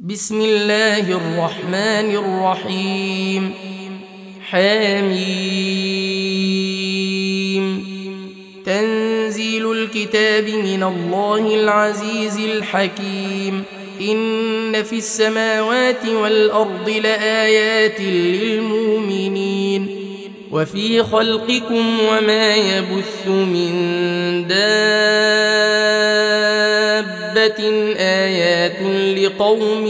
بسم الله الرحمن الرحيم. حميم. تنزيل الكتاب من الله العزيز الحكيم. إن في السماوات والأرض لآيات للمؤمنين وفي خلقكم وما يبث من دابة آيات لقوم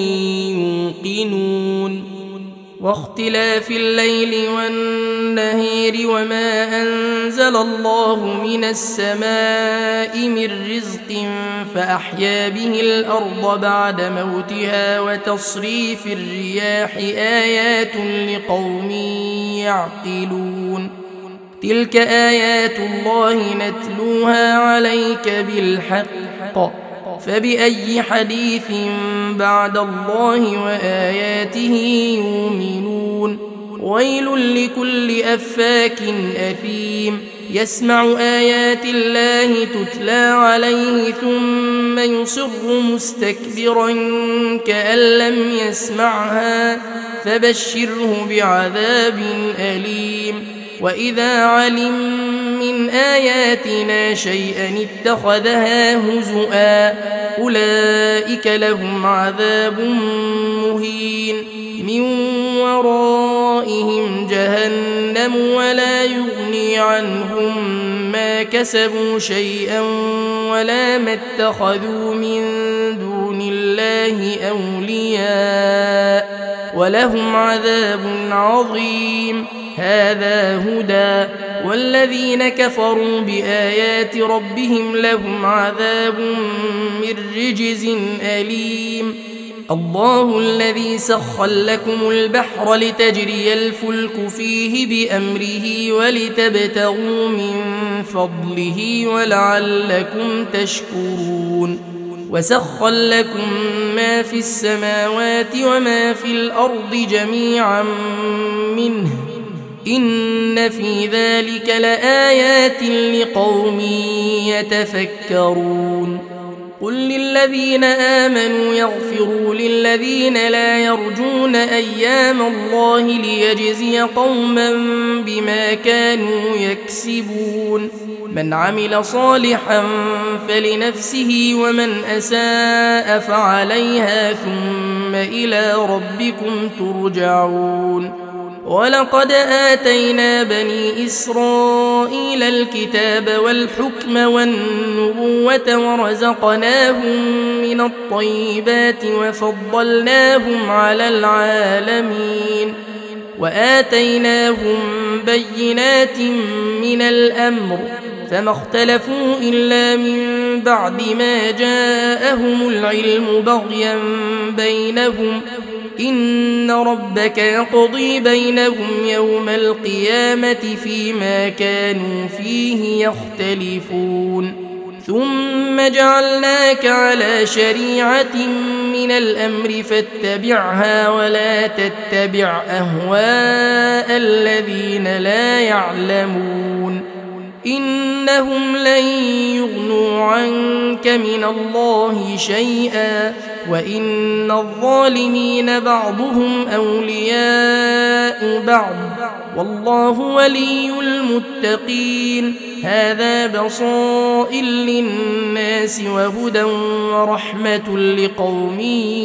يوقنون. واختلاف الليل والنهار وما أنزل الله من السماء من رزق فأحيا به الأرض بعد موتها وتصريف الرياح آيات لقوم يعقلون. تلك آيات الله نتلوها عليك بالحق فبأي حديث بعد الله وآياته يؤمنون. ويل لكل أفاك أثيم يسمع آيات الله تتلى عليه ثم يصر مستكبرا كأن لم يسمعها فبشره بعذاب أليم. وإذا علم من آياتنا شيئا اتخذها هزؤا أولئك لهم عذاب مهين من ورائهم جهنم ولا يغني عنهم ما كسبوا شيئا ولا ما اتخذوا من دون الله أولياء ولهم عذاب عظيم. هذا هدى والذين كفروا بآيات ربهم لهم عذاب من رجز أليم. الله الذي سخر لكم البحر لتجري الفلك فيه بأمره ولتبتغوا من فضله ولعلكم تشكرون. وسخر لكم ما في السماوات وما في الأرض جميعا منه إن في ذلك لآيات لقوم يتفكرون. قل للذين آمنوا يغفروا للذين لا يرجون أيام الله ليجزي قوما بما كانوا يكسبون. من عمل صالحا فلنفسه ومن أساء فعليها ثم إلى ربكم ترجعون. ولقد آتينا بني إسرائيل الكتاب والحكم والنبوة ورزقناهم من الطيبات وفضلناهم على العالمين وآتيناهم بينات من الأمر فما اختلفوا إلا من بعد ما جاءهم العلم بغيا بينهم إن ربك يقضي بينهم يوم القيامة فيما كانوا فيه يختلفون. ثم جعلناك على شريعة من الأمر فاتبعها ولا تتبع أهواء الذين لا يعلمون إنهم لن يغنوا عنك من الله شيئا وإن الظالمين بعضهم أولياء بعض والله ولي المتقين. هذا بصائر للناس وهدى ورحمة لقوم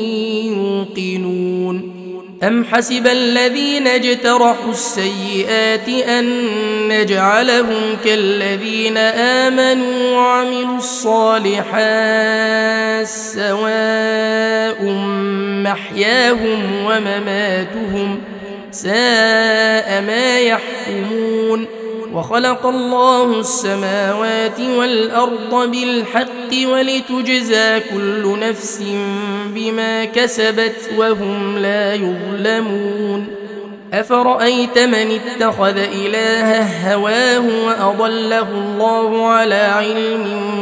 يوقنون. أم حسب الذين اجترحوا السيئات أن نجعلهم كالذين آمنوا وعملوا الصالحات سواء محياهم ومماتهم ساء ما يحكمون. وخلق الله السماوات والأرض بالحق ولتجزى كل نفس بما كسبت وهم لا يظلمون. أفرأيت من اتخذ إلهه هواه وأضله الله على علم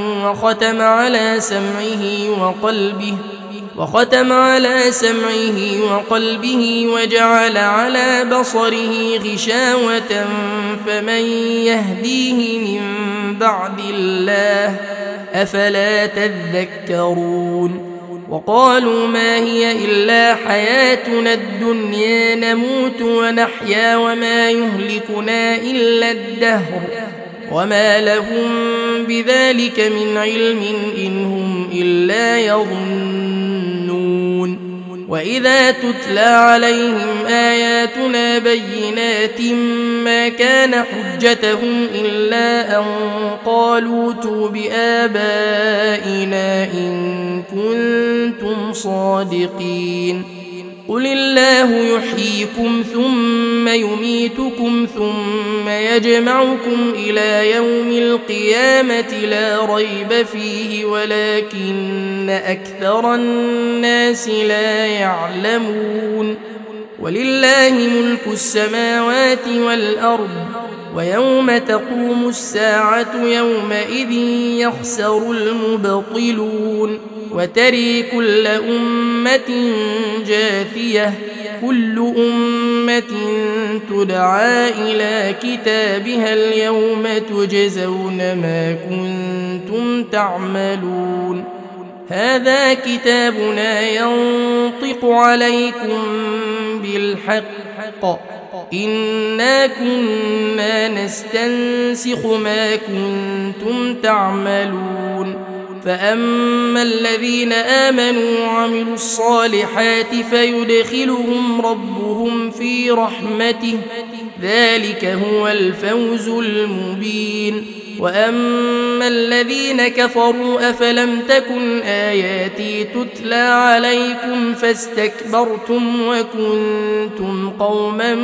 وختم على سمعه وقلبه وجعل على بصره غشاوة فمن يهديه من بعد الله أفلا تذكرون وقالوا ما هي إلا حياتنا الدنيا نموت ونحيا وما يهلكنا إلا الدهر وما لهم بذلك من علم إن هم إلا يظنون. وإذا تتلى عليهم آياتنا بينات ما كان حجتهم إلا أن قالوا ائتوا بآبائنا إن كنتم صادقين. قل الله يحييكم ثم يميتكم ثم يجمعكم إلى يوم القيامة لا ريب فيه ولكن أكثر الناس لا يعلمون. ولله ملك السماوات والأرض ويوم تقوم الساعة يومئذ يخسر المبطلون. وتري كل أمة جاثية كل أمة تدعى إلى كتابها اليوم تجزون ما كنتم تعملون. هذا كتابنا ينطق عليكم بالحق إنا كنا نستنسخ ما كنتم تعملون. فأما الذين آمنوا وعملوا الصالحات فيدخلهم ربهم في رحمته ذلك هو الفوز المبين. وأما الذين كفروا أفلم تكن آياتي تتلى عليكم فاستكبرتم وكنتم قوما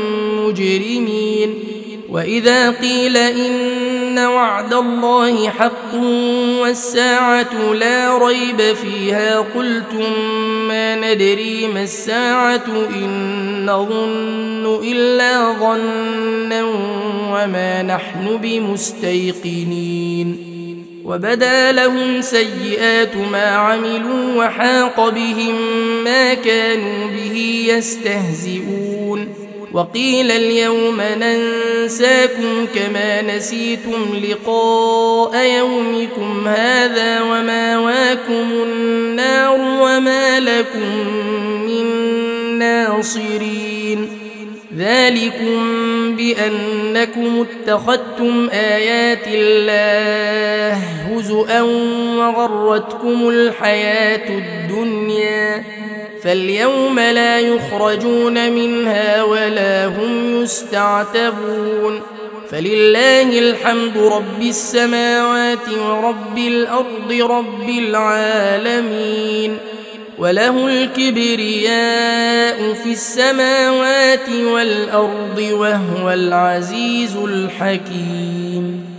مجرمين. وإذا قيل إن وعد الله حق والساعة لا ريب فيها قلتم ما ندري ما الساعة إن نظن إلا ظنا وما نحن بمستيقنين. وبدا لهم سيئات ما عملوا وحاق بهم ما كانوا به يستهزئون. وقيل اليوم ننساكم كما نسيتم لقاء يومكم هذا ومأواكم النار وما لكم من ناصرين. ذلكم بأنكم اتخذتم آيات الله هزؤا وغرتكم الحياة الدنيا فاليوم لا يخرجون منها ولا هم يستعتبون. فلله الحمد رب السماوات ورب الأرض رب العالمين. وله الكبرياء في السماوات والأرض وهو العزيز الحكيم.